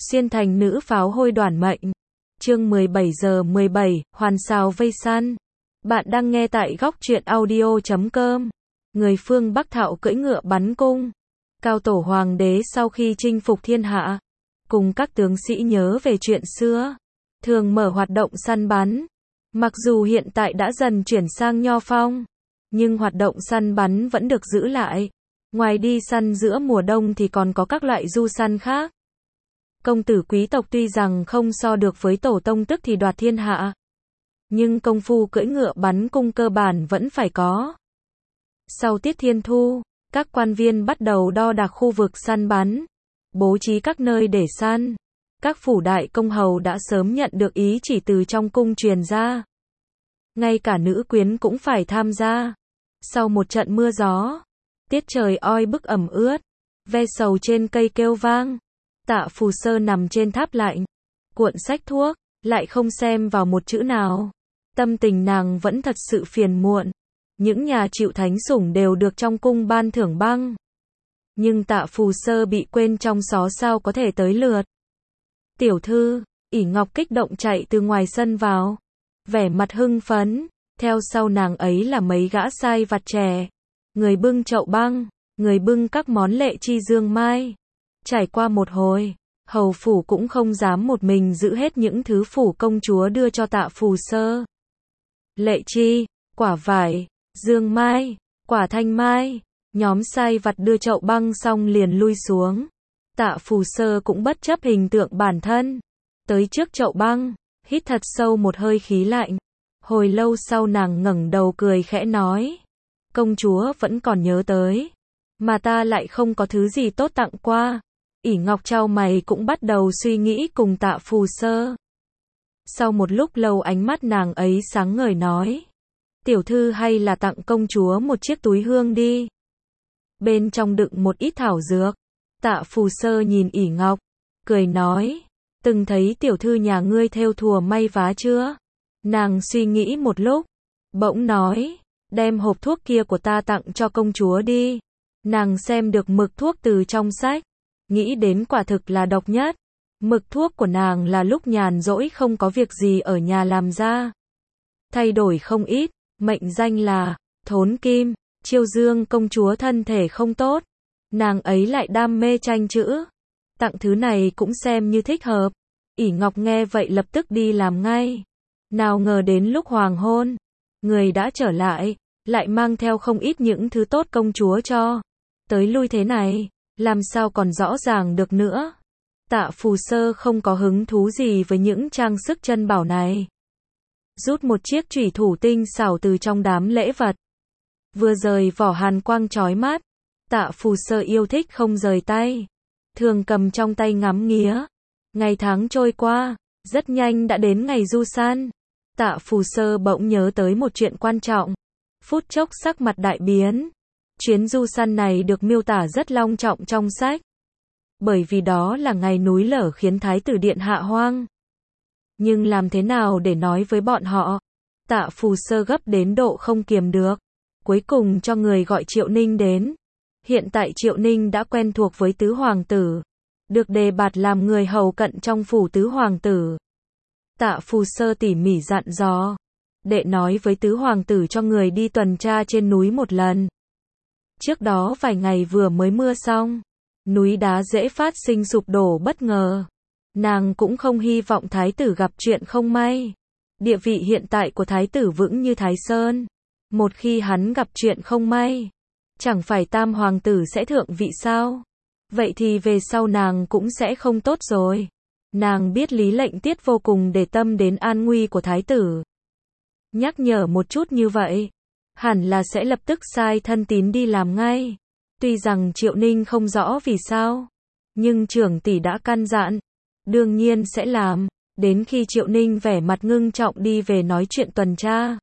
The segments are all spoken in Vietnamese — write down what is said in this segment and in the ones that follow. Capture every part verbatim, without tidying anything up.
Xuyên thành nữ pháo hôi đoản mệnh. Chương mười bảy giờ mười bảy, hoàn xào vây săn. Bạn đang nghe tại góc truyện audio chấm com. Người phương Bắc Thạo cưỡi ngựa bắn cung. Cao tổ hoàng đế sau khi chinh phục thiên hạ, cùng các tướng sĩ nhớ về chuyện xưa, thường mở hoạt động săn bắn. Mặc dù hiện tại đã dần chuyển sang nho phong, nhưng hoạt động săn bắn vẫn được giữ lại. Ngoài đi săn giữa mùa đông thì còn có các loại du săn khác. Công tử quý tộc tuy rằng không so được với tổ tông tức thì đoạt thiên hạ, nhưng công phu cưỡi ngựa bắn cung cơ bản vẫn phải có. Sau tiết thiên thu, các quan viên bắt đầu đo đạc khu vực săn bắn, bố trí các nơi để săn. Các phủ đại công hầu đã sớm nhận được ý chỉ từ trong cung truyền ra. Ngay cả nữ quyến cũng phải tham gia. Sau một trận mưa gió, tiết trời oi bức ẩm ướt, ve sầu trên cây kêu vang. Tạ Phù Sơ nằm trên tháp lạnh, cuộn sách thuốc, lại không xem vào một chữ nào. Tâm tình nàng vẫn thật sự phiền muộn. Những nhà chịu thánh sủng đều được trong cung ban thưởng băng, nhưng Tạ Phù Sơ bị quên trong xó sao có thể tới lượt. Tiểu thư, ỷ Ngọc kích động chạy từ ngoài sân vào, vẻ mặt hưng phấn. Theo sau nàng ấy là mấy gã sai vặt trẻ, người bưng chậu băng, người bưng các món lệ chi dương mai. Trải qua một hồi, hầu phủ cũng không dám một mình giữ hết những thứ phủ công chúa đưa cho Tạ Phù Sơ. Lệ chi, quả vải, dương mai, quả thanh mai. Nhóm sai vặt đưa chậu băng xong liền lui xuống. Tạ Phù Sơ cũng bất chấp hình tượng bản thân, tới trước chậu băng, hít thật sâu một hơi khí lạnh. Hồi lâu sau nàng ngẩng đầu cười khẽ nói, công chúa vẫn còn nhớ tới, mà ta lại không có thứ gì tốt tặng qua. ỷ Ngọc chau mày cũng bắt đầu suy nghĩ cùng Tạ Phù Sơ. Sau một lúc lâu ánh mắt nàng ấy sáng ngời nói, tiểu thư hay là tặng công chúa một chiếc túi hương đi. Bên trong đựng một ít thảo dược. Tạ Phù Sơ nhìn ỷ Ngọc, cười nói, từng thấy tiểu thư nhà ngươi thêu thùa may vá chưa? Nàng suy nghĩ một lúc, bỗng nói, đem hộp thuốc kia của ta tặng cho công chúa đi. Nàng xem được mực thuốc từ trong sách, nghĩ đến quả thực là độc nhất. Mực thuốc của nàng là lúc nhàn rỗi không có việc gì ở nhà làm ra. Thay đổi không ít, mệnh danh là Thốn Kim. Chiêu dương công chúa thân thể không tốt, nàng ấy lại đam mê tranh chữ, tặng thứ này cũng xem như thích hợp. ỷ Ngọc nghe vậy lập tức đi làm ngay. Nào ngờ đến lúc hoàng hôn, người đã trở lại, lại mang theo không ít những thứ tốt công chúa cho. Tới lui thế này, làm sao còn rõ ràng được nữa. Tạ Phù Sơ không có hứng thú gì với những trang sức chân bảo này. Rút một chiếc chủy thủ tinh xảo từ trong đám lễ vật, vừa rời vỏ hàn quang chói mắt. Tạ Phù Sơ yêu thích không rời tay, thường cầm trong tay ngắm nghía. Ngày tháng trôi qua, rất nhanh đã đến ngày du săn. Tạ Phù Sơ bỗng nhớ tới một chuyện quan trọng, phút chốc sắc mặt đại biến. Chuyến du săn này được miêu tả rất long trọng trong sách, bởi vì đó là ngày núi lở khiến Thái tử điện hạ hoang. Nhưng làm thế nào để nói với bọn họ? Tạ Phù Sơ gấp đến độ không kiềm được. Cuối cùng cho người gọi Triệu Ninh đến. Hiện tại Triệu Ninh đã quen thuộc với tứ hoàng tử, được đề bạt làm người hầu cận trong phủ tứ hoàng tử. Tạ Phù Sơ tỉ mỉ dặn dò, đệ nói với tứ hoàng tử cho người đi tuần tra trên núi một lần. Trước đó vài ngày vừa mới mưa xong, núi đá dễ phát sinh sụp đổ bất ngờ. Nàng cũng không hy vọng thái tử gặp chuyện không may. Địa vị hiện tại của thái tử vững như Thái Sơn, một khi hắn gặp chuyện không may, chẳng phải tam hoàng tử sẽ thượng vị sao? Vậy thì về sau nàng cũng sẽ không tốt rồi. Nàng biết Lý Lệnh Tiết vô cùng để tâm đến an nguy của thái tử. Nhắc nhở một chút như vậy, hẳn là sẽ lập tức sai thân tín đi làm ngay. Tuy rằng Triệu Ninh không rõ vì sao, nhưng trưởng tỷ đã căn dặn, đương nhiên sẽ làm. Đến khi Triệu Ninh vẻ mặt ngưng trọng đi về nói chuyện tuần tra,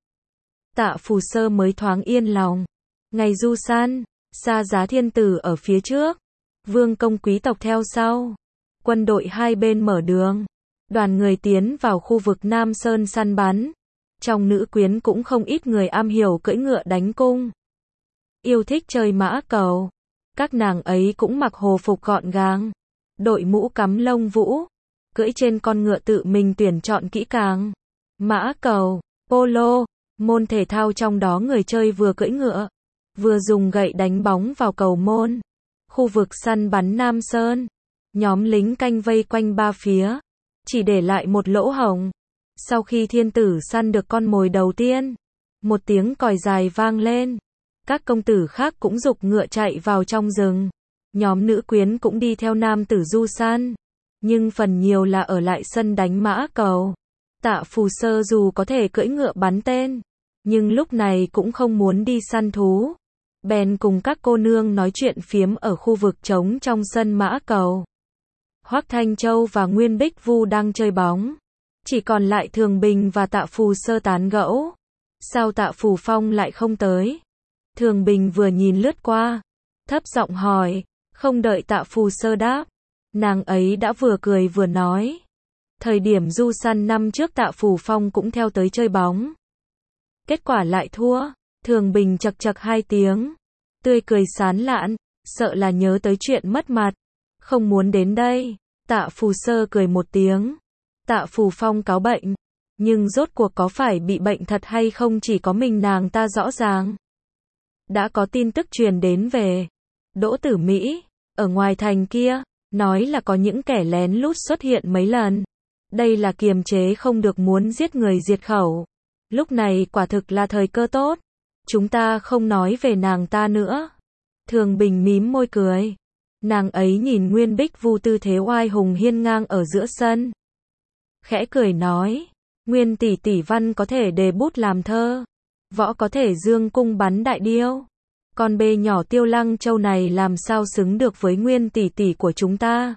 Tạ Phù Sơ mới thoáng yên lòng. Ngày du săn, Sa Giá Thiên Tử ở phía trước, vương công quý tộc theo sau. Quân đội hai bên mở đường, đoàn người tiến vào khu vực Nam Sơn săn bắn. Trong nữ quyến cũng không ít người am hiểu cưỡi ngựa đánh cung, yêu thích chơi mã cầu. Các nàng ấy cũng mặc hồ phục gọn gàng, đội mũ cắm lông vũ, cưỡi trên con ngựa tự mình tuyển chọn kỹ càng. Mã cầu, polo, môn thể thao trong đó người chơi vừa cưỡi ngựa, vừa dùng gậy đánh bóng vào cầu môn. Khu vực săn bắn Nam Sơn, nhóm lính canh vây quanh ba phía, chỉ để lại một lỗ hổng. Sau khi thiên tử săn được con mồi đầu tiên, một tiếng còi dài vang lên. Các công tử khác cũng giục ngựa chạy vào trong rừng. Nhóm nữ quyến cũng đi theo nam tử du săn, nhưng phần nhiều là ở lại sân đánh mã cầu. Tạ Phù Sơ dù có thể cưỡi ngựa bắn tên, nhưng lúc này cũng không muốn đi săn thú. Bèn cùng các cô nương nói chuyện phiếm ở khu vực trống trong sân mã cầu. Hoắc Thanh Châu và Nguyên Bích Vu đang chơi bóng. Chỉ còn lại Thường Bình và Tạ Phù Sơ tán gẫu. Sao Tạ Phù Phong lại không tới? Thường Bình vừa nhìn lướt qua, thấp giọng hỏi, không đợi Tạ Phù Sơ đáp. Nàng ấy đã vừa cười vừa nói. Thời điểm du săn năm trước Tạ Phù Phong cũng theo tới chơi bóng. Kết quả lại thua. Thường Bình chật chật hai tiếng. Tươi cười sán lạn, sợ là nhớ tới chuyện mất mặt. Không muốn đến đây. Tạ Phù Sơ cười một tiếng. Tạ Phù Phong cáo bệnh. Nhưng rốt cuộc có phải bị bệnh thật hay không chỉ có mình nàng ta rõ ràng. Đã có tin tức truyền đến về Đỗ Tử Mỹ, ở ngoài thành kia, nói là có những kẻ lén lút xuất hiện mấy lần. Đây là kiềm chế không được muốn giết người diệt khẩu. Lúc này quả thực là thời cơ tốt. Chúng ta không nói về nàng ta nữa. Thường Bình mím môi cười. Nàng ấy nhìn Nguyên Bích Vu tư thế oai hùng hiên ngang ở giữa sân. Khẽ cười nói, Nguyên tỷ tỷ văn có thể đề bút làm thơ, võ có thể dương cung bắn đại điêu. Con bê nhỏ Tiêu Lăng Châu này làm sao xứng được với Nguyên tỷ tỷ của chúng ta.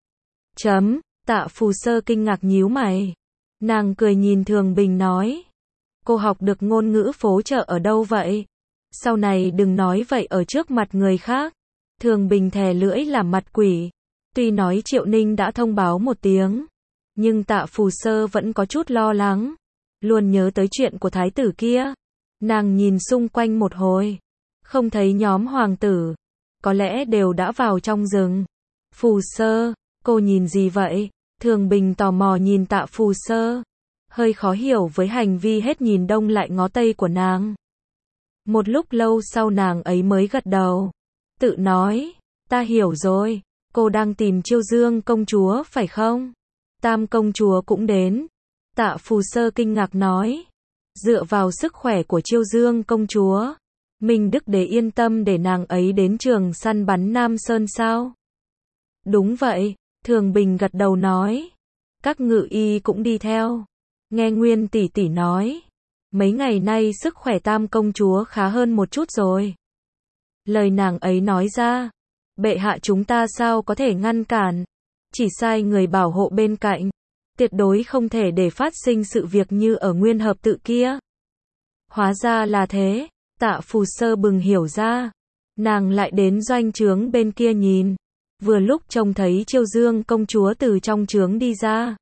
Chấm, Tạ Phù Sơ kinh ngạc nhíu mày. Nàng cười nhìn Thường Bình nói, cô học được ngôn ngữ phố chợ ở đâu vậy? Sau này đừng nói vậy ở trước mặt người khác. Thường Bình thè lưỡi làm mặt quỷ. Tuy nói Triệu Ninh đã thông báo một tiếng, nhưng Tạ Phù Sơ vẫn có chút lo lắng. Luôn nhớ tới chuyện của thái tử kia. Nàng nhìn xung quanh một hồi, không thấy nhóm hoàng tử. Có lẽ đều đã vào trong rừng. Phù Sơ, cô nhìn gì vậy? Thường Bình tò mò nhìn Tạ Phù Sơ, hơi khó hiểu với hành vi hết nhìn đông lại ngó tây của nàng. Một lúc lâu sau nàng ấy mới gật đầu, tự nói, ta hiểu rồi, cô đang tìm Chiêu Dương công chúa phải không? Tam công chúa cũng đến. Tạ Phù Sơ kinh ngạc nói, dựa vào sức khỏe của Chiêu Dương công chúa, Minh Đức Đế yên tâm để nàng ấy đến trường săn bắn Nam Sơn sao? Đúng vậy, Thường Bình gật đầu nói, các ngự y cũng đi theo. Nghe Nguyên tỷ tỷ nói, mấy ngày nay sức khỏe Tam công chúa khá hơn một chút rồi. Lời nàng ấy nói ra, bệ hạ chúng ta sao có thể ngăn cản, chỉ sai người bảo hộ bên cạnh, tuyệt đối không thể để phát sinh sự việc như ở Nguyên Hợp Tự kia. Hóa ra là thế, Tạ Phù Sơ bừng hiểu ra, nàng lại đến doanh trướng bên kia nhìn, vừa lúc trông thấy Chiêu Dương công chúa từ trong trướng đi ra.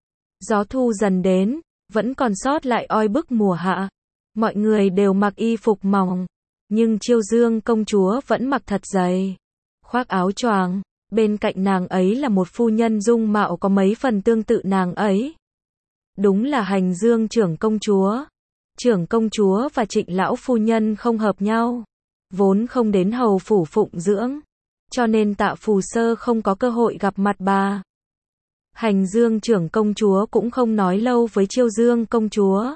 Gió thu dần đến, vẫn còn sót lại oi bức mùa hạ. Mọi người đều mặc y phục mỏng, nhưng Chiêu Dương công chúa vẫn mặc thật dày, khoác áo choàng. Bên cạnh nàng ấy là một phu nhân dung mạo có mấy phần tương tự nàng ấy. Đúng là Hành Dương trưởng công chúa. Trưởng công chúa và Trịnh lão phu nhân không hợp nhau, vốn không đến hầu phủ phụng dưỡng, cho nên Tạ Phù Sơ không có cơ hội gặp mặt bà. Hành Dương trưởng công chúa cũng không nói lâu với Chiêu Dương công chúa,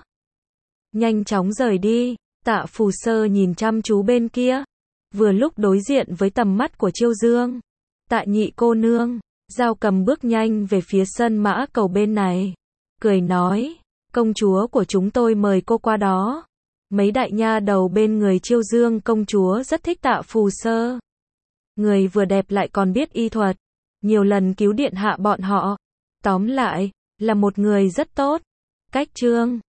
nhanh chóng rời đi. Tạ Phù Sơ nhìn chăm chú bên kia, vừa lúc đối diện với tầm mắt của Chiêu Dương. Tạ nhị cô nương, Giao Cầm bước nhanh về phía sân mã cầu bên này, cười nói, công chúa của chúng tôi mời cô qua đó. Mấy đại nha đầu bên người Chiêu Dương công chúa rất thích Tạ Phù Sơ. Người vừa đẹp lại còn biết y thuật, nhiều lần cứu điện hạ bọn họ. Tóm lại, là một người rất tốt. Cách chương